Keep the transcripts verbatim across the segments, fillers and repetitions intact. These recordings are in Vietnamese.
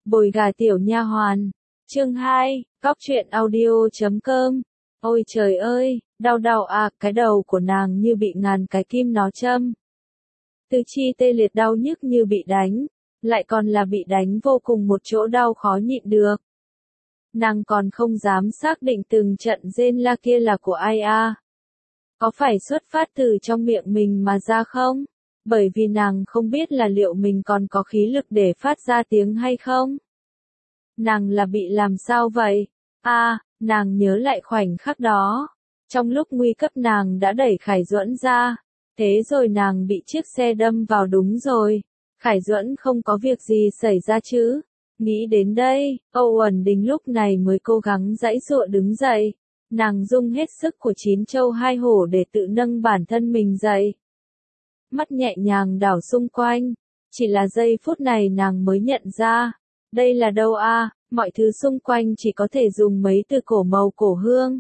Bồi gà tiểu nha hoàn. Chương hai, cóc truyện audio chấm com. Ôi trời ơi, đau đau à, cái đầu của nàng như bị ngàn cái kim nó châm. Tứ chi tê liệt đau nhức như bị đánh, lại còn là bị đánh vô cùng một chỗ đau khó nhịn được. Nàng còn không dám xác định từng trận rên la kia là của ai a. Có phải xuất phát từ trong miệng mình mà ra không? Bởi vì nàng không biết là liệu mình còn có khí lực để phát ra tiếng hay không. Nàng là bị làm sao vậy? A, à, nàng nhớ lại khoảnh khắc đó. Trong lúc nguy cấp nàng đã đẩy Khải Duẫn ra. Thế rồi nàng bị chiếc xe đâm vào đúng rồi. Khải Duẫn không có việc gì xảy ra chứ. Nghĩ đến đây, Âu Uẩn Đình lúc này mới cố gắng giãy giụa đứng dậy. Nàng dùng hết sức của chín châu hai hổ để tự nâng bản thân mình dậy. Mắt nhẹ nhàng đảo xung quanh. Chỉ là giây phút này nàng mới nhận ra. Đây là đâu a? Mọi thứ xung quanh chỉ có thể dùng mấy từ cổ màu cổ hương.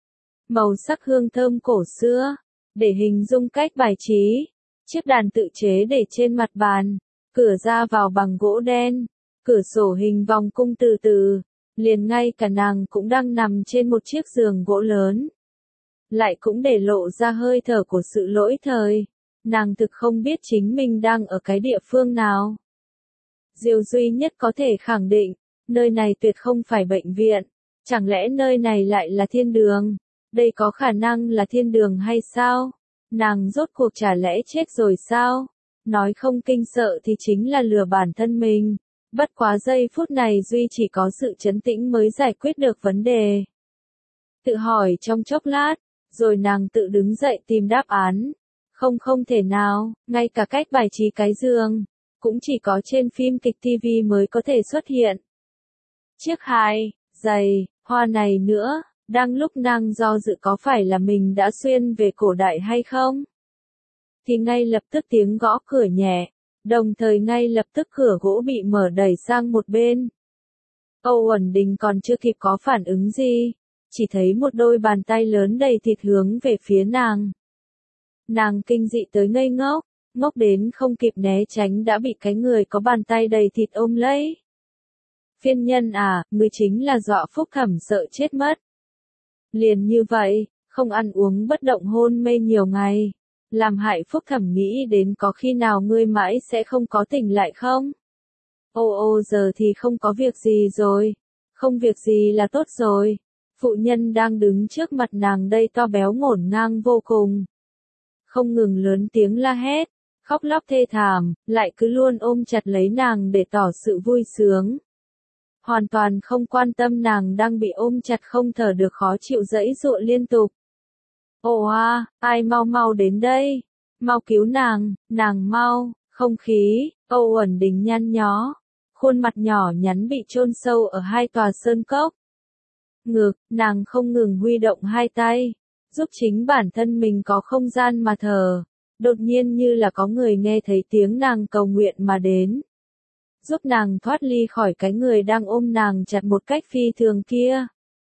Màu sắc hương thơm cổ xưa. Để hình dung cách bài trí. Chiếc đàn tự chế để trên mặt bàn. Cửa ra vào bằng gỗ đen. Cửa sổ hình vòng cung từ từ. Liền ngay cả nàng cũng đang nằm trên một chiếc giường gỗ lớn. Lại cũng để lộ ra hơi thở của sự lỗi thời. Nàng thực không biết chính mình đang ở cái địa phương nào. Điều duy nhất có thể khẳng định, nơi này tuyệt không phải bệnh viện. Chẳng lẽ nơi này lại là thiên đường? Đây có khả năng là thiên đường hay sao? Nàng rốt cuộc chả lẽ chết rồi sao? Nói không kinh sợ thì chính là lừa bản thân mình. Bất quá giây phút này duy chỉ có sự trấn tĩnh mới giải quyết được vấn đề. Tự hỏi trong chốc lát, rồi nàng tự đứng dậy tìm đáp án. Không không thể nào, ngay cả cách bài trí cái giường, cũng chỉ có trên phim kịch ti vi mới có thể xuất hiện. Chiếc hai, giày, hoa này nữa, đang lúc nàng do dự có phải là mình đã xuyên về cổ đại hay không? Thì ngay lập tức tiếng gõ cửa nhẹ, đồng thời ngay lập tức cửa gỗ bị mở đẩy sang một bên. Âu Uẩn Đình còn chưa kịp có phản ứng gì, chỉ thấy một đôi bàn tay lớn đầy thịt hướng về phía nàng. Nàng kinh dị tới ngây ngốc, ngốc đến không kịp né tránh đã bị cái người có bàn tay đầy thịt ôm lấy. Phiên nhân à, ngươi chính là dọa Phúc Thẩm sợ chết mất. Liền như vậy, không ăn uống bất động hôn mê nhiều ngày, làm hại Phúc Thẩm nghĩ đến có khi nào ngươi mãi sẽ không có tỉnh lại không? Ô ô giờ thì không có việc gì rồi, không việc gì là tốt rồi. Phụ nhân đang đứng trước mặt nàng đây to béo ngổn ngang vô cùng. Không ngừng lớn tiếng la hét, khóc lóc thê thảm, lại cứ luôn ôm chặt lấy nàng để tỏ sự vui sướng. Hoàn toàn không quan tâm nàng đang bị ôm chặt không thở được khó chịu giãy giụa liên tục. Ồ a, ai mau mau đến đây, mau cứu nàng, nàng mau, không khí, Âu Uẩn Đình nhăn nhó, khuôn mặt nhỏ nhắn bị chôn sâu ở hai tòa sơn cốc. Ngược, nàng không ngừng huy động hai tay, giúp chính bản thân mình có không gian mà thở. Đột nhiên như là có người nghe thấy tiếng nàng cầu nguyện mà đến. Giúp nàng thoát ly khỏi cái người đang ôm nàng chặt một cách phi thường kia.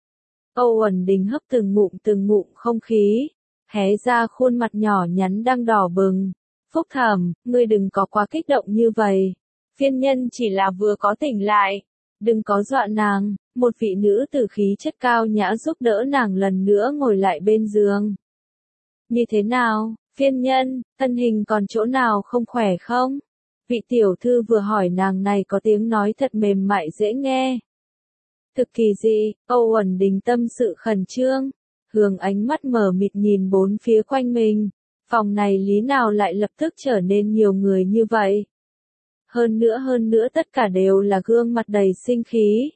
Âu Uẩn Đình hấp từng ngụm từng ngụm không khí, hé ra khuôn mặt nhỏ nhắn đang đỏ bừng. Phúc Thẩm, ngươi đừng có quá kích động như vậy. Phiên nhân chỉ là vừa có tỉnh lại. Đừng có dọa nàng. Một vị nữ tử khí chất cao nhã giúp đỡ nàng lần nữa ngồi lại bên giường. Như thế nào, phiên nhân, thân hình còn chỗ nào không khỏe không? Vị tiểu thư vừa hỏi nàng này có tiếng nói thật mềm mại dễ nghe. Thực kỳ dị, Âu Uẩn Đình tâm sự khẩn trương, hướng ánh mắt mờ mịt nhìn bốn phía quanh mình. Phòng này lý nào lại lập tức trở nên nhiều người như vậy? Hơn nữa hơn nữa tất cả đều là gương mặt đầy sinh khí.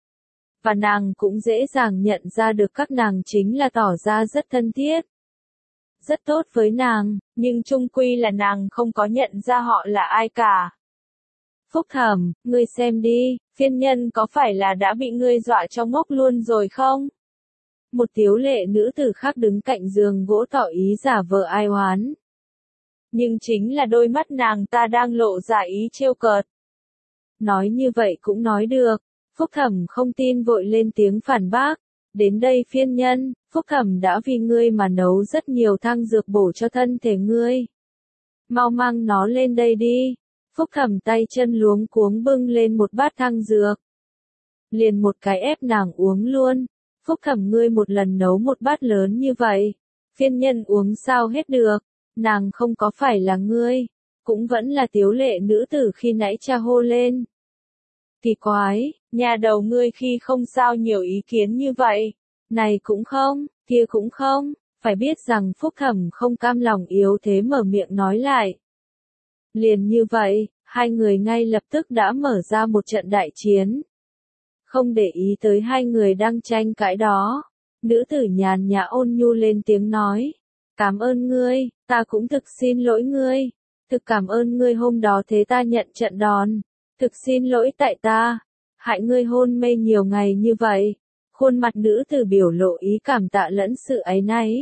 Và nàng cũng dễ dàng nhận ra được các nàng chính là tỏ ra rất thân thiết. Rất tốt với nàng, nhưng chung quy là nàng không có nhận ra họ là ai cả. Phúc Thẩm, ngươi xem đi, phiên nhân có phải là đã bị ngươi dọa cho ngốc luôn rồi không? Một tiếu lệ nữ tử khác đứng cạnh giường gỗ tỏ ý giả vờ ai oán. Nhưng chính là đôi mắt nàng ta đang lộ ra ý trêu cợt. Nói như vậy cũng nói được. Phúc Thẩm không tin vội lên tiếng phản bác. Đến đây phiên nhân, Phúc Thẩm đã vì ngươi mà nấu rất nhiều thang dược bổ cho thân thể ngươi. Mau mang nó lên đây đi. Phúc Thẩm tay chân luống cuống bưng lên một bát thang dược. Liền một cái ép nàng uống luôn. Phúc Thẩm ngươi một lần nấu một bát lớn như vậy. Phiên nhân uống sao hết được. Nàng không có phải là ngươi. Cũng vẫn là tiếu lệ nữ tử khi nãy cha hô lên. Kỳ quái, nhà đầu ngươi khi không sao nhiều ý kiến như vậy. Này cũng không, kia cũng không. Phải biết rằng Phúc Thẩm không cam lòng yếu thế mở miệng nói lại. Liền như vậy, hai người ngay lập tức đã mở ra một trận đại chiến. Không để ý tới hai người đang tranh cãi đó. Nữ tử nhàn nhã ôn nhu lên tiếng nói. Cảm ơn ngươi, ta cũng thực xin lỗi ngươi. Thực cảm ơn ngươi hôm đó thế ta nhận trận đòn. Thực xin lỗi tại ta. Hại ngươi hôn mê nhiều ngày như vậy. Khuôn mặt nữ tử biểu lộ ý cảm tạ lẫn sự áy náy.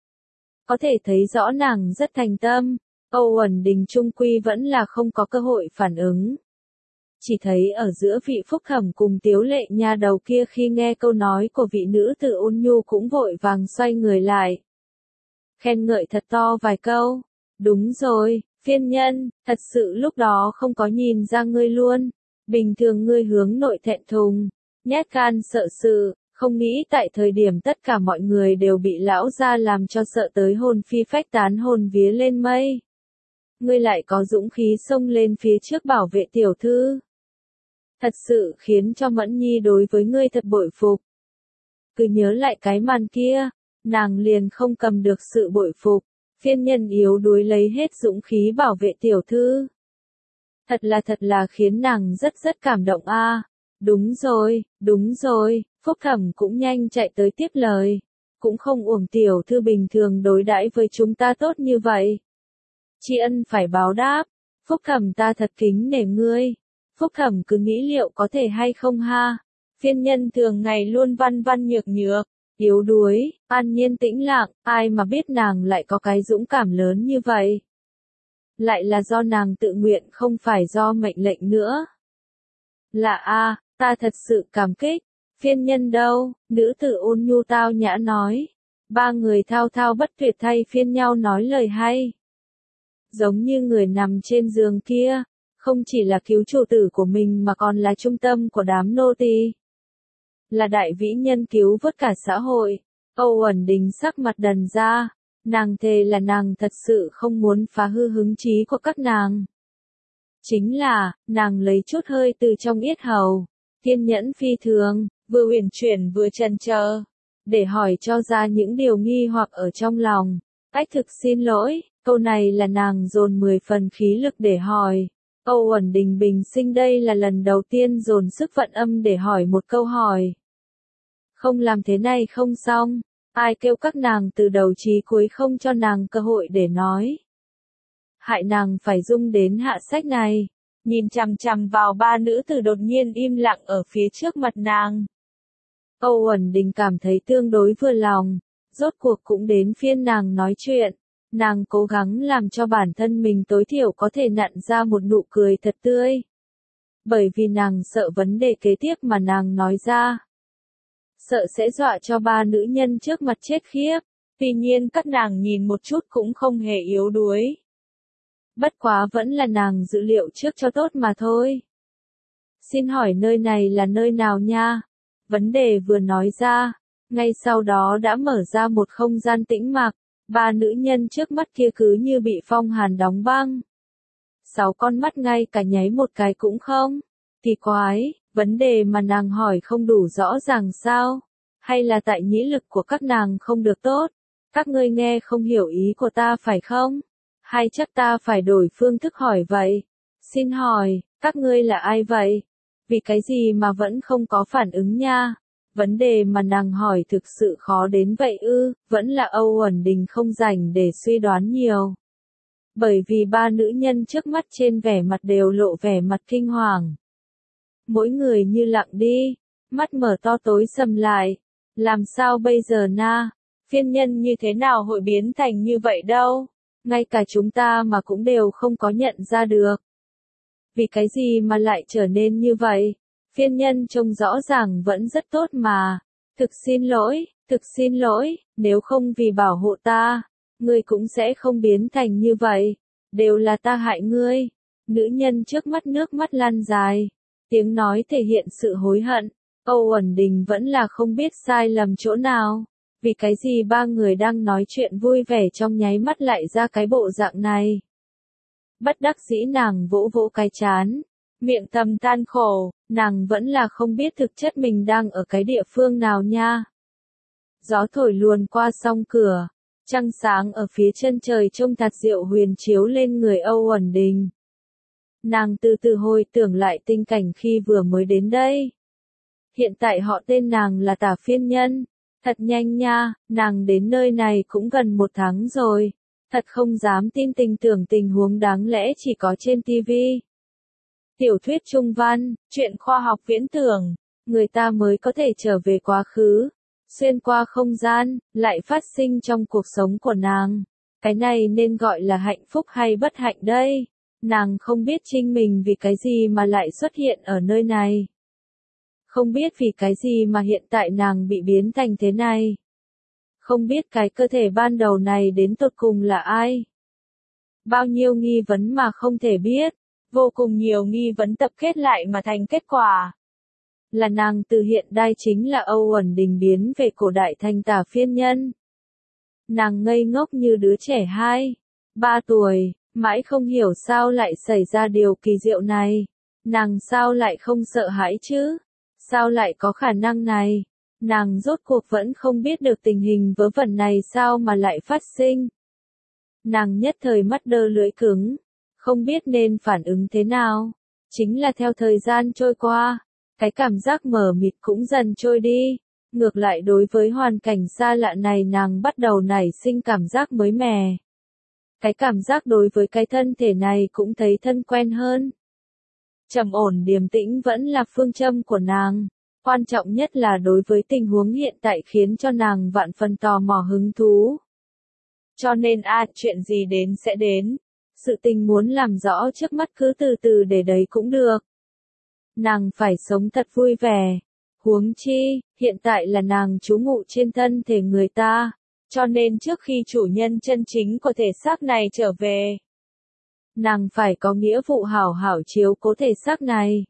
Có thể thấy rõ nàng rất thành tâm. Âu Uẩn Đình trung quy vẫn là không có cơ hội phản ứng. Chỉ thấy ở giữa vị Phúc Thẩm cùng tiếu lệ nha đầu kia khi nghe câu nói của vị nữ tử ôn nhu cũng vội vàng xoay người lại. Khen ngợi thật to vài câu. Đúng rồi, phiên nhân, thật sự lúc đó không có nhìn ra ngươi luôn. Bình thường ngươi hướng nội thẹn thùng, nhát gan sợ sự, không nghĩ tại thời điểm tất cả mọi người đều bị lão gia làm cho sợ tới hồn phi phách tán hồn vía lên mây. Ngươi lại có dũng khí xông lên phía trước bảo vệ tiểu thư. Thật sự khiến cho Mẫn Nhi đối với ngươi thật bội phục. Cứ nhớ lại cái màn kia, nàng liền không cầm được sự bội phục. Phiên nhân yếu đuối lấy hết dũng khí bảo vệ tiểu thư. Thật là thật là khiến nàng rất rất cảm động a. À. Đúng rồi, đúng rồi, Phúc Thẩm cũng nhanh chạy tới tiếp lời. Cũng không uổng tiểu thư bình thường đối đãi với chúng ta tốt như vậy. Tri ân phải báo đáp. Phúc Thẩm ta thật kính nể ngươi. Phúc Thẩm cứ nghĩ liệu có thể hay không ha. Phiên nhân thường ngày luôn văn văn nhược nhược, yếu đuối, an nhiên tĩnh lặng, ai mà biết nàng lại có cái dũng cảm lớn như vậy. Lại là do nàng tự nguyện không phải do mệnh lệnh nữa. Là a, ta thật sự cảm kích. Phiên nhân đâu, nữ tử ôn nhu tao nhã nói. Ba người thao thao bất tuyệt thay phiên nhau nói lời hay. Giống như người nằm trên giường kia, không chỉ là cứu chủ tử của mình mà còn là trung tâm của đám nô tỳ. Là đại vĩ nhân cứu vớt cả xã hội. Âu Uẩn Đình sắc mặt đần ra. Nàng thề là nàng thật sự không muốn phá hư hứng chí của các nàng. Chính là, nàng lấy chút hơi từ trong yết hầu. Kiên nhẫn phi thường, vừa uyển chuyển vừa chần chờ. Để hỏi cho ra những điều nghi hoặc ở trong lòng. Ách thực xin lỗi, câu này là nàng dồn mười phần khí lực để hỏi. Âu Uẩn Đình bình sinh đây là lần đầu tiên dồn sức vận âm để hỏi một câu hỏi. Không làm thế này không xong. Ai kêu các nàng từ đầu chí cuối không cho nàng cơ hội để nói. Hại nàng phải dung đến hạ sách này. Nhìn chằm chằm vào ba nữ tử đột nhiên im lặng ở phía trước mặt nàng. Âu Uẩn Đình cảm thấy tương đối vừa lòng. Rốt cuộc cũng đến phiên nàng nói chuyện. Nàng cố gắng làm cho bản thân mình tối thiểu có thể nặn ra một nụ cười thật tươi. Bởi vì nàng sợ vấn đề kế tiếp mà nàng nói ra. Sợ sẽ dọa cho ba nữ nhân trước mặt chết khiếp. Tuy nhiên các nàng nhìn một chút cũng không hề yếu đuối. Bất quá vẫn là nàng dự liệu trước cho tốt mà thôi. Xin hỏi nơi này là nơi nào nha? Vấn đề vừa nói ra, ngay sau đó đã mở ra một không gian tĩnh mạc. Ba nữ nhân trước mắt kia cứ như bị phong hàn đóng băng. Sáu con mắt ngay cả nháy một cái cũng không. Kỳ quái, vấn đề mà nàng hỏi không đủ rõ ràng sao? Hay là tại nhĩ lực của các nàng không được tốt? Các ngươi nghe không hiểu ý của ta phải không? Hay chắc ta phải đổi phương thức hỏi vậy? Xin hỏi, các ngươi là ai vậy? Vì cái gì mà vẫn không có phản ứng nha? Vấn đề mà nàng hỏi thực sự khó đến vậy ư, vẫn là Âu Uẩn Đình không rảnh để suy đoán nhiều. Bởi vì ba nữ nhân trước mắt trên vẻ mặt đều lộ vẻ mặt kinh hoàng. Mỗi người như lặng đi, mắt mở to tối sầm lại. Làm sao bây giờ na? Phiên nhân như thế nào hội biến thành như vậy đâu? Ngay cả chúng ta mà cũng đều không có nhận ra được. Vì cái gì mà lại trở nên như vậy? Phiên nhân trông rõ ràng vẫn rất tốt mà. Thực xin lỗi, thực xin lỗi, nếu không vì bảo hộ ta, ngươi cũng sẽ không biến thành như vậy. Đều là ta hại ngươi. Nữ nhân trước mắt nước mắt lan dài. Tiếng nói thể hiện sự hối hận. Âu Uẩn Đình vẫn là không biết sai lầm chỗ nào. Vì cái gì ba người đang nói chuyện vui vẻ trong nháy mắt lại ra cái bộ dạng này. Bất đắc dĩ nàng vỗ vỗ cái chán. Miệng thầm than khổ, nàng vẫn là không biết thực chất mình đang ở cái địa phương nào nha. Gió thổi luồn qua song cửa. Trăng sáng ở phía chân trời trông thật diệu huyền chiếu lên người Âu Uẩn Đình. Nàng từ từ hồi tưởng lại tình cảnh khi vừa mới đến đây. Hiện tại họ tên nàng là Tả Phiên Nhân. Thật nhanh nha, nàng đến nơi này cũng gần một tháng rồi. Thật không dám tin tình tưởng tình huống đáng lẽ chỉ có trên ti vi. Tiểu thuyết trung văn, truyện khoa học viễn tưởng, người ta mới có thể trở về quá khứ, xuyên qua không gian, lại phát sinh trong cuộc sống của nàng. Cái này nên gọi là hạnh phúc hay bất hạnh đây? Nàng không biết chính mình vì cái gì mà lại xuất hiện ở nơi này. Không biết vì cái gì mà hiện tại nàng bị biến thành thế này. Không biết cái cơ thể ban đầu này đến tột cùng là ai. Bao nhiêu nghi vấn mà không thể biết. Vô cùng nhiều nghi vấn tập kết lại mà thành kết quả. Là nàng từ hiện đại chính là Âu Uẩn Đình biến về cổ đại thành Tả Phiên Nhân. Nàng ngây ngốc như đứa trẻ hai, ba tuổi, mãi không hiểu sao lại xảy ra điều kỳ diệu này. Nàng sao lại không sợ hãi chứ? Sao lại có khả năng này? Nàng rốt cuộc vẫn không biết được tình hình vớ vẩn này sao mà lại phát sinh. Nàng nhất thời mắt đơ lưỡi cứng. Không biết nên phản ứng thế nào. Chính là theo thời gian trôi qua, cái cảm giác mờ mịt cũng dần trôi đi. Ngược lại đối với hoàn cảnh xa lạ này nàng bắt đầu nảy sinh cảm giác mới mẻ. Cái cảm giác đối với cái thân thể này cũng thấy thân quen hơn. Trầm ổn điềm tĩnh vẫn là phương châm của nàng. Quan trọng nhất là đối với tình huống hiện tại khiến cho nàng vạn phần tò mò hứng thú. Cho nên a chuyện gì đến sẽ đến. Sự tình muốn làm rõ trước mắt cứ từ từ để đấy cũng được. Nàng phải sống thật vui vẻ. Huống chi, hiện tại là nàng trú ngụ trên thân thể người ta. Cho nên trước khi chủ nhân chân chính của thể xác này trở về, nàng phải có nghĩa vụ hảo hảo chiếu cố thể xác này.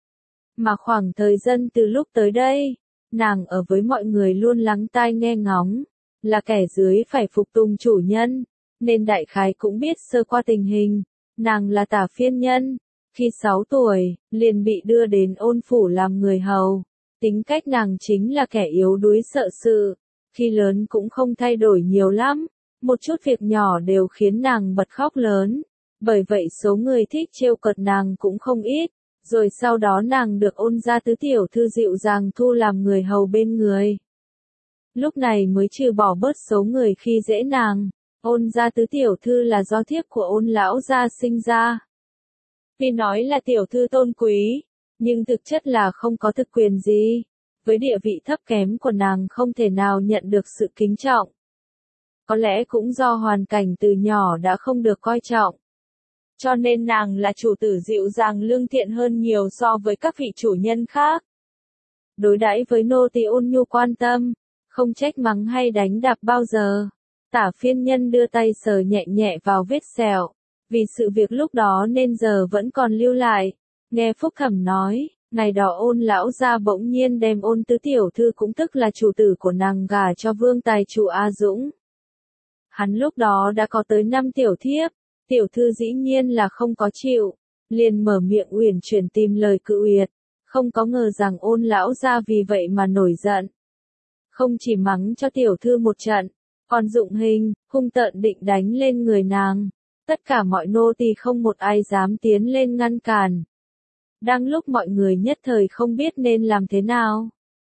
Mà khoảng thời gian từ lúc tới đây, nàng ở với mọi người luôn lắng tai nghe ngóng. Là kẻ dưới phải phục tùng chủ nhân. Nên đại khái cũng biết sơ qua tình hình, nàng là Tả Phiên Nhân, khi sáu tuổi, liền bị đưa đến Ôn phủ làm người hầu, tính cách nàng chính là kẻ yếu đuối sợ sự, khi lớn cũng không thay đổi nhiều lắm, một chút việc nhỏ đều khiến nàng bật khóc lớn, bởi vậy số người thích trêu cợt nàng cũng không ít, rồi sau đó nàng được Ôn gia tứ tiểu thư dịu dàng thu làm người hầu bên người. Lúc này mới trừ bỏ bớt số người khi dễ nàng. Ôn gia tứ tiểu thư là do thiếp của Ôn lão gia sinh ra. Tuy nói là tiểu thư tôn quý, nhưng thực chất là không có thực quyền gì. Với địa vị thấp kém của nàng không thể nào nhận được sự kính trọng. Có lẽ cũng do hoàn cảnh từ nhỏ đã không được coi trọng. Cho nên nàng là chủ tử dịu dàng lương thiện hơn nhiều so với các vị chủ nhân khác. Đối đãi với nô tỳ ôn nhu quan tâm, không trách mắng hay đánh đạp bao giờ. Tả Phiên Nhân đưa tay sờ nhẹ nhẹ vào vết sẹo, vì sự việc lúc đó nên giờ vẫn còn lưu lại. Nghe Phúc Thẩm nói, ngày đó Ôn lão gia bỗng nhiên đem Ôn tứ tiểu thư cũng tức là chủ tử của nàng gả cho vương tài chủ A Dũng. Hắn lúc đó đã có tới năm tiểu thiếp, tiểu thư dĩ nhiên là không có chịu, liền mở miệng uyển chuyển tìm lời cự uyệt, không có ngờ rằng Ôn lão gia vì vậy mà nổi giận. Không chỉ mắng cho tiểu thư một trận, còn dụng hình, hung tợn định đánh lên người nàng. Tất cả mọi nô tỳ không một ai dám tiến lên ngăn cản. Đang lúc mọi người nhất thời không biết nên làm thế nào.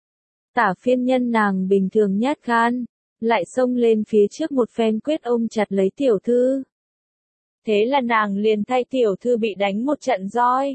Tả Phiên Nhân nàng bình thường nhát gan, lại xông lên phía trước một phen quyết ôm chặt lấy tiểu thư. Thế là nàng liền thay tiểu thư bị đánh một trận roi.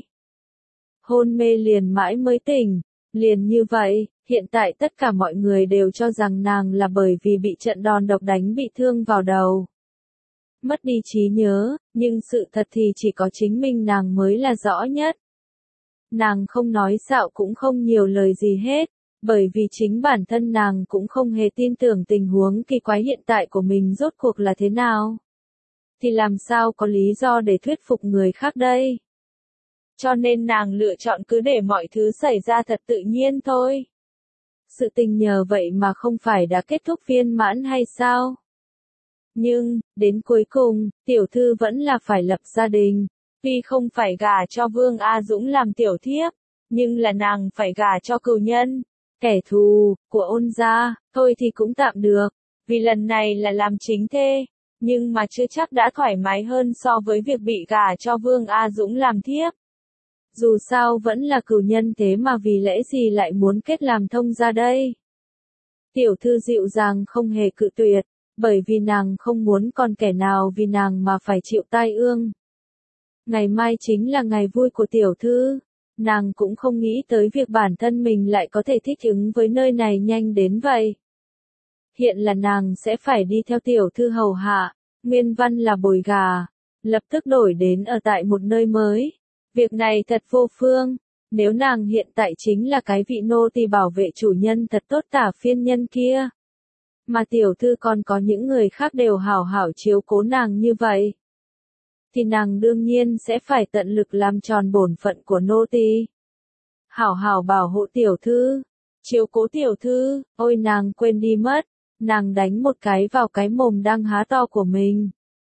Hôn mê liền mãi mới tỉnh, liền như vậy. Hiện tại tất cả mọi người đều cho rằng nàng là bởi vì bị trận đòn độc đánh bị thương vào đầu. Mất đi trí nhớ, nhưng sự thật thì chỉ có chính mình nàng mới là rõ nhất. Nàng không nói xạo cũng không nhiều lời gì hết, bởi vì chính bản thân nàng cũng không hề tin tưởng tình huống kỳ quái hiện tại của mình rốt cuộc là thế nào. thì làm sao có lý do để thuyết phục người khác đây? Cho nên nàng lựa chọn cứ để mọi thứ xảy ra thật tự nhiên thôi. Sự tình nhờ vậy mà không phải đã kết thúc viên mãn hay sao? Nhưng, đến cuối cùng, tiểu thư vẫn là phải lập gia đình. Tuy không phải gả cho Vương A Dũng làm tiểu thiếp, nhưng là nàng phải gả cho cừu nhân, kẻ thù, của ôn gia, thôi thì cũng tạm được. Vì lần này là làm chính thê, nhưng mà chưa chắc đã thoải mái hơn so với việc bị gả cho Vương A Dũng làm thiếp. Dù sao vẫn là cừu nhân thế mà vì lẽ gì lại muốn kết làm thông gia đây? Tiểu thư dịu dàng không hề cự tuyệt, bởi vì nàng không muốn còn kẻ nào vì nàng mà phải chịu tai ương. Ngày mai chính là ngày vui của tiểu thư, nàng cũng không nghĩ tới việc bản thân mình lại có thể thích ứng với nơi này nhanh đến vậy. Hiện là nàng sẽ phải đi theo tiểu thư hầu hạ, nguyên văn là bồi gà, lập tức đổi đến ở tại một nơi mới. Việc này thật vô phương, nếu nàng hiện tại chính là cái vị nô tỳ bảo vệ chủ nhân thật tốt tả phiên nhân kia. Mà tiểu thư còn có những người khác đều hảo hảo chiếu cố nàng như vậy. Thì nàng đương nhiên sẽ phải tận lực làm tròn bổn phận của nô tỳ. Hảo hảo bảo hộ tiểu thư, chiếu cố tiểu thư, ôi nàng quên đi mất, nàng đánh một cái vào cái mồm đang há to của mình.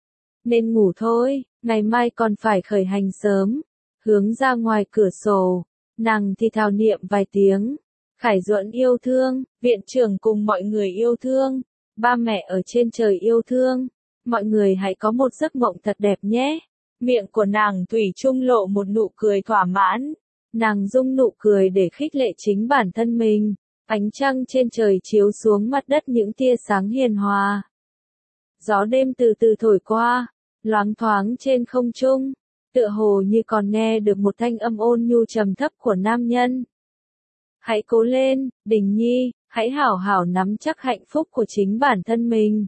Nên ngủ thôi, ngày mai còn phải khởi hành sớm. Hướng ra ngoài cửa sổ, nàng thì thào niệm vài tiếng. Khải Duẫn yêu thương, viện trưởng cùng mọi người yêu thương, ba mẹ ở trên trời yêu thương, mọi người hãy có một giấc mộng thật đẹp nhé. Miệng của nàng thủy chung lộ một nụ cười thỏa mãn, nàng dung nụ cười để khích lệ chính bản thân mình. Ánh trăng trên trời chiếu xuống mặt đất những tia sáng hiền hòa. Gió đêm từ từ thổi qua, loáng thoáng trên không trung, tựa hồ như còn nghe được một thanh âm ôn nhu trầm thấp của nam nhân. Hãy cố lên, Đình Nhi, hãy hảo hảo nắm chắc hạnh phúc của chính bản thân mình.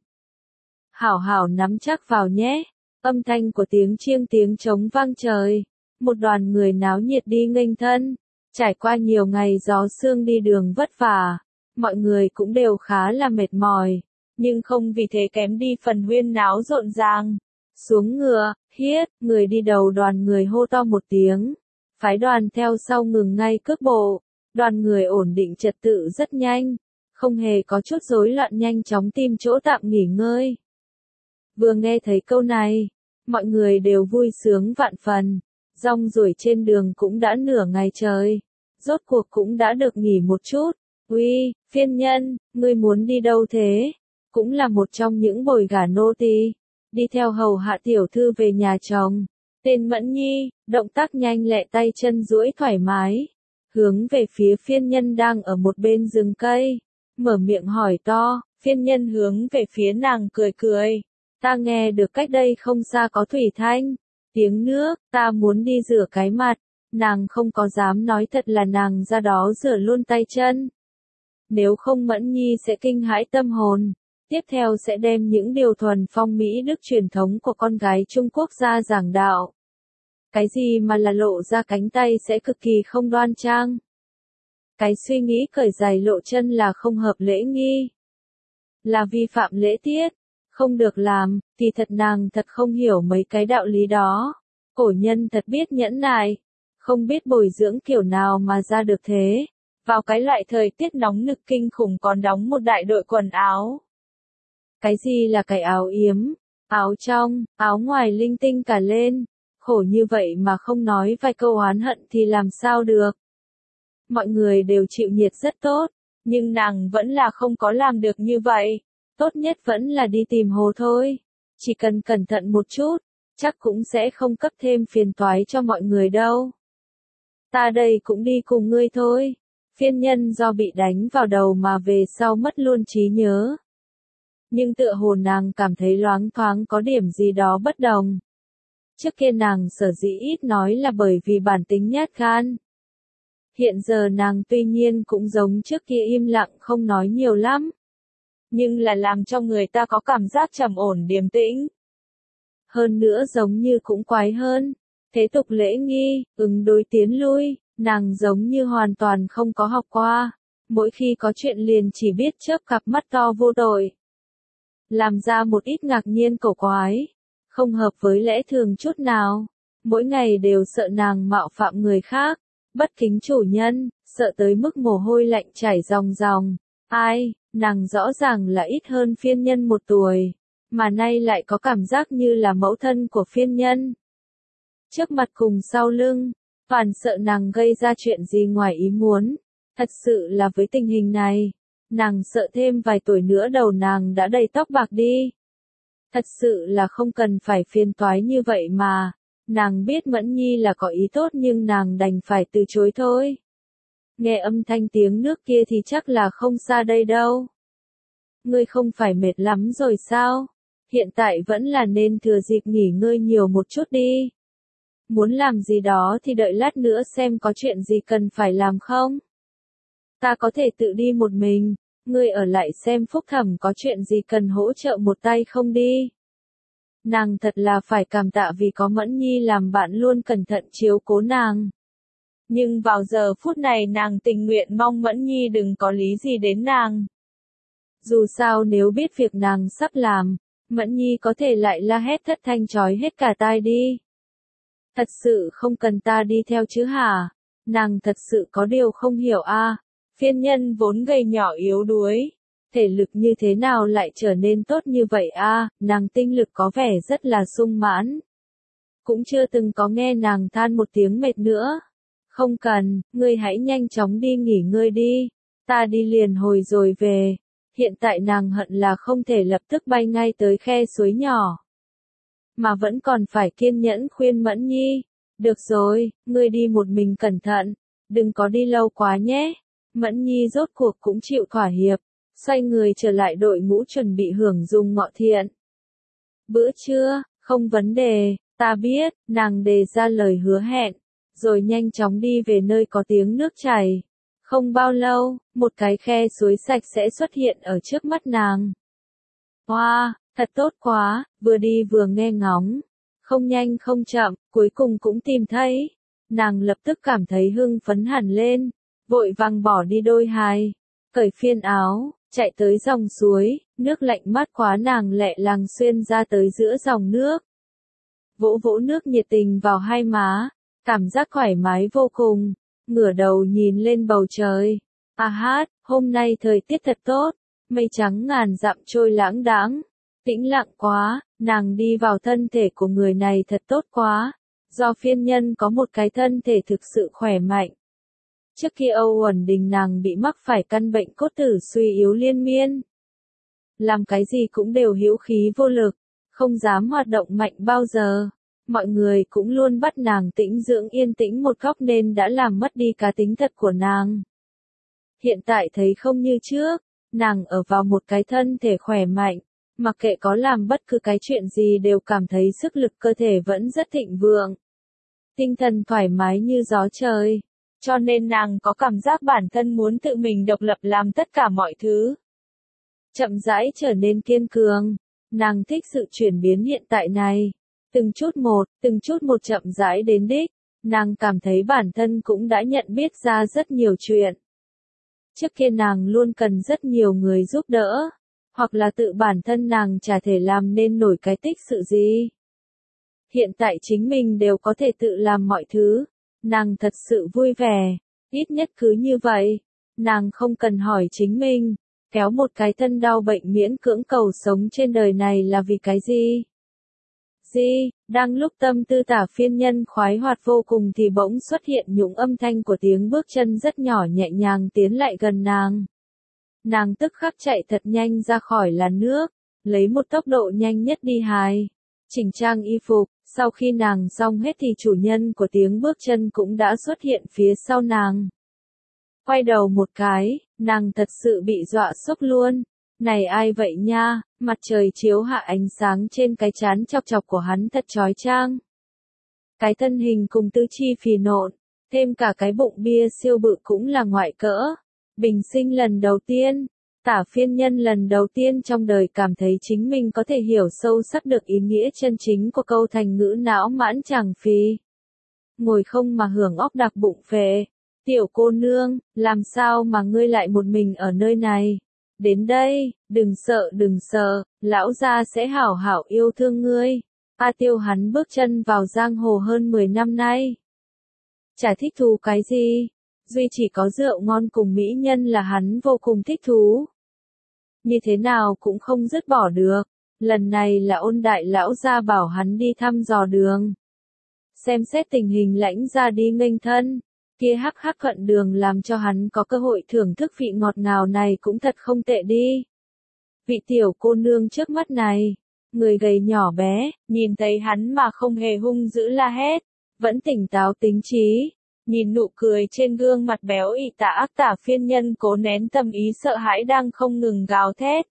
Hảo hảo nắm chắc vào nhé. Âm thanh của tiếng chiêng tiếng trống vang trời. Một đoàn người náo nhiệt đi nghênh thân. Trải qua nhiều ngày gió sương đi đường vất vả, mọi người cũng đều khá là mệt mỏi, nhưng không vì thế kém đi phần huyên náo rộn ràng. Xuống ngựa, hiết, người đi đầu đoàn người hô to một tiếng. Phái đoàn theo sau ngừng ngay cước bộ. Đoàn người ổn định trật tự rất nhanh, không hề có chút rối loạn, nhanh chóng tìm chỗ tạm nghỉ ngơi. Vừa nghe thấy câu này, mọi người đều vui sướng vạn phần. Rong ruổi trên đường cũng đã nửa ngày trời, rốt cuộc cũng đã được nghỉ một chút. Uy, phiên nhân, ngươi muốn đi đâu thế? Cũng là một trong những bồi gả nô tỳ, đi theo hầu hạ tiểu thư về nhà chồng. Tên Mẫn Nhi, động tác nhanh lẹ, tay chân duỗi thoải mái, hướng về phía phiên nhân đang ở một bên rừng cây, mở miệng hỏi to. Phiên nhân hướng về phía nàng cười cười, ta nghe được cách đây không xa có thủy thanh, tiếng nước, ta muốn đi rửa cái mặt. Nàng không có dám nói thật là nàng ra đó rửa luôn tay chân. Nếu không Mẫn Nhi sẽ kinh hãi tâm hồn. Tiếp theo sẽ đem những điều thuần phong mỹ đức truyền thống của con gái Trung Quốc ra giảng đạo. Cái gì mà là lộ ra cánh tay sẽ cực kỳ không đoan trang. Cái suy nghĩ cởi giày lộ chân là không hợp lễ nghi. Là vi phạm lễ tiết. Không được làm, thì thật nàng thật không hiểu mấy cái đạo lý đó. Cổ nhân thật biết nhẫn nại. Không biết bồi dưỡng kiểu nào mà ra được thế. Vào cái loại thời tiết nóng nực kinh khủng còn đóng một đại đội quần áo. Cái gì là cái áo yếm, áo trong, áo ngoài linh tinh cả lên. Khổ như vậy mà không nói vài câu oán hận thì làm sao được. Mọi người đều chịu nhiệt rất tốt, nhưng nàng vẫn là không có làm được như vậy. Tốt nhất vẫn là đi tìm hồ thôi. Chỉ cần cẩn thận một chút, chắc cũng sẽ không cấp thêm phiền toái cho mọi người đâu. Ta đây cũng đi cùng ngươi thôi. Phiên nhân do bị đánh vào đầu mà về sau mất luôn trí nhớ. Nhưng tựa hồ nàng cảm thấy loáng thoáng có điểm gì đó bất đồng. Trước kia nàng sở dĩ ít nói là bởi vì bản tính nhát gan. Hiện giờ nàng tuy nhiên cũng giống trước kia im lặng không nói nhiều lắm. Nhưng là làm cho người ta có cảm giác trầm ổn điềm tĩnh. Hơn nữa giống như cũng quái hơn. Thế tục lễ nghi, ứng đối tiến lui, nàng giống như hoàn toàn không có học qua. Mỗi khi có chuyện liền chỉ biết chớp cặp mắt to vô tội. Làm ra một ít ngạc nhiên cổ quái. không hợp với lẽ thường chút nào. Mỗi ngày đều sợ nàng mạo phạm người khác, bất kính chủ nhân, sợ tới mức mồ hôi lạnh chảy ròng ròng. Ai, nàng rõ ràng là ít hơn phiên nhân một tuổi, mà nay lại có cảm giác như là mẫu thân của phiên nhân. Trước mặt cùng sau lưng, toàn sợ nàng gây ra chuyện gì ngoài ý muốn. Thật sự là với tình hình này, nàng sợ thêm vài tuổi nữa đầu nàng đã đầy tóc bạc đi. Thật sự là không cần phải phiền toái như vậy mà. Nàng biết Mẫn Nhi là có ý tốt nhưng nàng đành phải từ chối thôi. Nghe âm thanh tiếng nước kia thì chắc là không xa đây đâu. Ngươi không phải mệt lắm rồi sao? Hiện tại vẫn là nên thừa dịp nghỉ ngơi nhiều một chút đi. Muốn làm gì đó thì đợi lát nữa xem có chuyện gì cần phải làm không? Ta có thể tự đi một mình, ngươi ở lại xem Phúc Thẩm có chuyện gì cần hỗ trợ một tay không đi. Nàng thật là phải cảm tạ vì có Mẫn Nhi làm bạn luôn cẩn thận chiếu cố nàng. Nhưng vào giờ phút này nàng tình nguyện mong Mẫn Nhi đừng có lý gì đến nàng. Dù sao nếu biết việc nàng sắp làm, Mẫn Nhi có thể lại la hét thất thanh chói hết cả tai đi. Thật sự không cần ta đi theo chứ hả? Nàng thật sự có điều không hiểu a. À, phiên nhân vốn gầy nhỏ yếu đuối. Thể lực như thế nào lại trở nên tốt như vậy a? À, nàng tinh lực có vẻ rất là sung mãn. Cũng chưa từng có nghe nàng than một tiếng mệt nữa. Không cần, ngươi hãy nhanh chóng đi nghỉ ngơi đi. Ta đi liền hồi rồi về. Hiện tại nàng hận là không thể lập tức bay ngay tới khe suối nhỏ. Mà vẫn còn phải kiên nhẫn khuyên Mẫn Nhi. Được rồi, ngươi đi một mình cẩn thận. Đừng có đi lâu quá nhé. Mẫn Nhi rốt cuộc cũng chịu thỏa hiệp. Xoay người trở lại đội ngũ chuẩn bị hưởng dùng ngọ thiện. Bữa trưa, không vấn đề, ta biết, nàng đề ra lời hứa hẹn, rồi nhanh chóng đi về nơi có tiếng nước chảy. Không bao lâu, một cái khe suối sạch sẽ xuất hiện ở trước mắt nàng. Wow, thật tốt quá, vừa đi vừa nghe ngóng. Không nhanh không chậm, cuối cùng cũng tìm thấy. Nàng lập tức cảm thấy hưng phấn hẳn lên, vội vàng bỏ đi đôi hài, cởi phiên áo, chạy tới dòng suối, nước lạnh mát quá nàng lẹ làng xuyên ra tới giữa dòng nước. Vỗ vỗ nước nhiệt tình vào hai má, cảm giác thoải mái vô cùng, ngửa đầu nhìn lên bầu trời. À hát, hôm nay thời tiết thật tốt, mây trắng ngàn dặm trôi lãng đãng, tĩnh lặng quá, nàng đi vào thân thể của người này thật tốt quá, do phiên nhân có một cái thân thể thực sự khỏe mạnh. Trước kia Âu Uẩn Đình nàng bị mắc phải căn bệnh cốt tử suy yếu liên miên. Làm cái gì cũng đều hữu khí vô lực, không dám hoạt động mạnh bao giờ. Mọi người cũng luôn bắt nàng tĩnh dưỡng yên tĩnh một góc nên đã làm mất đi cá tính thật của nàng. Hiện tại thấy không như trước, nàng ở vào một cái thân thể khỏe mạnh, mặc kệ có làm bất cứ cái chuyện gì đều cảm thấy sức lực cơ thể vẫn rất thịnh vượng. Tinh thần thoải mái như gió trời. Cho nên nàng có cảm giác bản thân muốn tự mình độc lập làm tất cả mọi thứ. Chậm rãi trở nên kiên cường. Nàng thích sự chuyển biến hiện tại này. Từng chút một, từng chút một chậm rãi đến đích. Nàng cảm thấy bản thân cũng đã nhận biết ra rất nhiều chuyện. Trước kia nàng luôn cần rất nhiều người giúp đỡ. Hoặc là tự bản thân nàng chả thể làm nên nổi cái tích sự gì. Hiện tại chính mình đều có thể tự làm mọi thứ. Nàng thật sự vui vẻ, ít nhất cứ như vậy. Nàng không cần hỏi chính mình, kéo một cái thân đau bệnh miễn cưỡng cầu sống trên đời này là vì cái gì? Gì, đang lúc tâm tư Tả phiên nhân khoái hoạt vô cùng thì bỗng xuất hiện những âm thanh của tiếng bước chân rất nhỏ nhẹ nhàng tiến lại gần nàng. Nàng tức khắc chạy thật nhanh ra khỏi làn nước, lấy một tốc độ nhanh nhất đi hài. Chỉnh trang y phục, sau khi nàng xong hết thì chủ nhân của tiếng bước chân cũng đã xuất hiện phía sau nàng. Quay đầu một cái, nàng thật sự bị dọa sốc luôn. Này ai vậy nha, mặt trời chiếu hạ ánh sáng trên cái trán chọc chọc của hắn thật chói chang. Cái thân hình cùng tứ chi phì nộn, thêm cả cái bụng bia siêu bự cũng là ngoại cỡ. Bình sinh lần đầu tiên, Tả phiên nhân lần đầu tiên trong đời cảm thấy chính mình có thể hiểu sâu sắc được ý nghĩa chân chính của câu thành ngữ não mãn chẳng phì. Ngồi không mà hưởng óc đặc bụng phệ. Tiểu cô nương, làm sao mà ngươi lại một mình ở nơi này? Đến đây, đừng sợ đừng sợ, lão gia sẽ hảo hảo yêu thương ngươi. A Tiêu hắn bước chân vào giang hồ hơn mười năm nay. Chả thích thú cái gì, duy chỉ có rượu ngon cùng mỹ nhân là hắn vô cùng thích thú. Như thế nào cũng không dứt bỏ được, lần này là Ôn đại lão gia bảo hắn đi thăm dò đường. Xem xét tình hình lãnh ra đi nghênh thân, kia hắc hắc thuận đường làm cho hắn có cơ hội thưởng thức vị ngọt ngào này cũng thật không tệ đi. Vị tiểu cô nương trước mắt này, người gầy nhỏ bé, nhìn thấy hắn mà không hề hung dữ la hét, vẫn tỉnh táo tính trí, nhìn nụ cười trên gương mặt béo ị tả ác tả phiên nhân cố nén tâm ý sợ hãi đang không ngừng gào thét.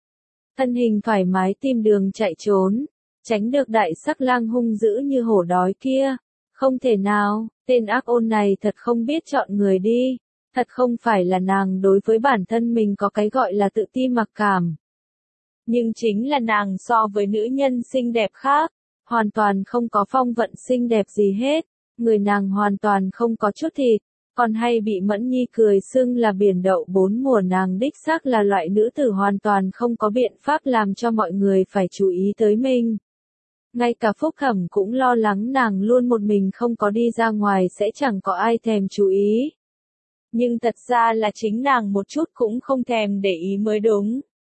Thân hình thoải mái tìm đường chạy trốn, tránh được đại sắc lang hung dữ như hổ đói kia. Không thể nào, tên ác ôn này thật không biết chọn người đi, thật không phải là nàng đối với bản thân mình có cái gọi là tự ti mặc cảm. Nhưng chính là nàng so với nữ nhân xinh đẹp khác, hoàn toàn không có phong vận xinh đẹp gì hết, người nàng hoàn toàn không có chút thịt, còn hay bị Mẫn Nhi cười xưng là biển đậu bốn mùa, nàng đích xác là loại nữ tử hoàn toàn không có biện pháp làm cho mọi người phải chú ý tới mình. Ngay cả Phúc Thẩm cũng lo lắng nàng luôn một mình không có đi ra ngoài sẽ chẳng có ai thèm chú ý. Nhưng thật ra là chính nàng một chút cũng không thèm để ý mới đúng.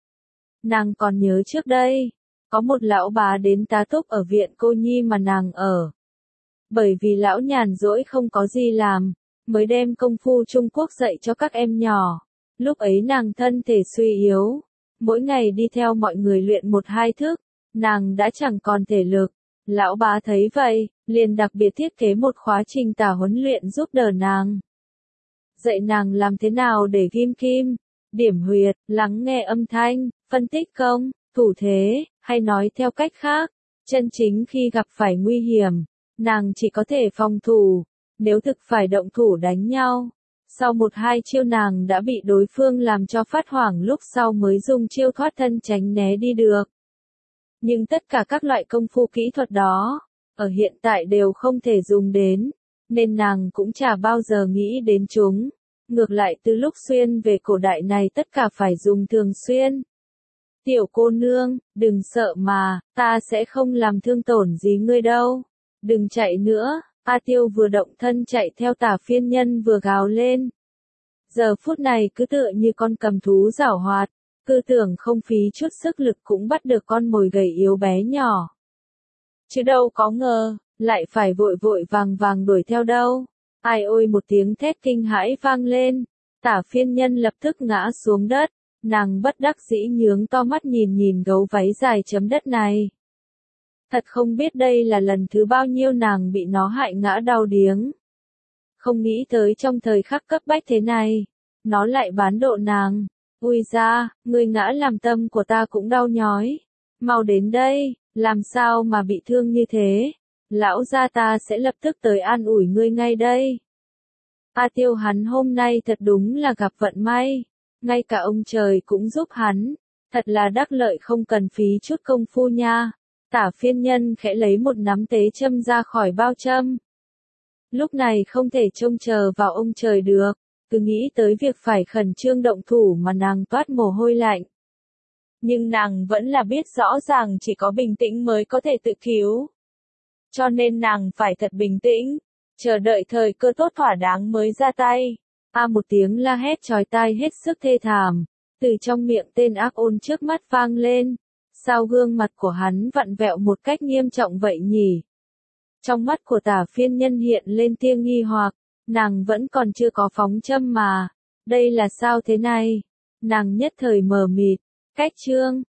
Nàng còn nhớ trước đây, có một lão bà đến tá túc ở viện cô nhi mà nàng ở. Bởi vì lão nhàn rỗi không có gì làm, mới đem công phu Trung Quốc dạy cho các em nhỏ. Lúc ấy nàng thân thể suy yếu, mỗi ngày đi theo mọi người luyện một hai thức, nàng đã chẳng còn thể lực. Lão bá thấy vậy, liền đặc biệt thiết kế một khóa trình tả huấn luyện giúp đỡ nàng. Dạy nàng làm thế nào để ghim kim, điểm huyệt, lắng nghe âm thanh, phân tích công, thủ thế, hay nói theo cách khác, chân chính khi gặp phải nguy hiểm, nàng chỉ có thể phòng thủ, nếu thực phải động thủ đánh nhau. Sau một hai chiêu nàng đã bị đối phương làm cho phát hoảng, lúc sau mới dùng chiêu thoát thân tránh né đi được. Nhưng tất cả các loại công phu kỹ thuật đó, ở hiện tại đều không thể dùng đến, nên nàng cũng chả bao giờ nghĩ đến chúng. Ngược lại từ lúc xuyên về cổ đại này tất cả phải dùng thường xuyên. Tiểu cô nương, đừng sợ mà, ta sẽ không làm thương tổn gì ngươi đâu. Đừng chạy nữa, A Tiêu vừa động thân chạy theo tả phiên nhân vừa gào lên. Giờ phút này cứ tựa như con cầm thú giảo hoạt, cứ tưởng không phí chút sức lực cũng bắt được con mồi gầy yếu bé nhỏ. Chứ đâu có ngờ, lại phải vội vội vàng vàng đuổi theo đâu. Ai ôi, một tiếng thét kinh hãi vang lên, tả phiên nhân lập tức ngã xuống đất, nàng bất đắc dĩ nhướng to mắt nhìn nhìn gấu váy dài chấm đất này. Thật không biết đây là lần thứ bao nhiêu nàng bị nó hại ngã đau điếng. Không nghĩ tới trong thời khắc cấp bách thế này, nó lại bán độ nàng. Ui ra, người ngã làm tâm của ta cũng đau nhói. Mau đến đây, làm sao mà bị thương như thế? Lão gia ta sẽ lập tức tới an ủi ngươi ngay đây. A Tiêu hắn hôm nay thật đúng là gặp vận may, ngay cả ông trời cũng giúp hắn, thật là đắc lợi không cần phí chút công phu nha. Tả phiên nhân khẽ lấy một nắm tế châm ra khỏi bao châm. Lúc này không thể trông chờ vào ông trời được, cứ nghĩ tới việc phải khẩn trương động thủ mà nàng toát mồ hôi lạnh. Nhưng nàng vẫn là biết rõ ràng chỉ có bình tĩnh mới có thể tự cứu. Cho nên nàng phải thật bình tĩnh, chờ đợi thời cơ tốt thỏa đáng mới ra tay. A một tiếng la hét chói tai hết sức thê thảm, từ trong miệng tên ác ôn trước mắt vang lên. Sao gương mặt của hắn vặn vẹo một cách nghiêm trọng vậy nhỉ? Trong mắt của tả phiên nhân hiện lên tia nghi hoặc, nàng vẫn còn chưa có phóng châm mà. Đây là sao thế này? Nàng nhất thời mờ mịt, cách chương.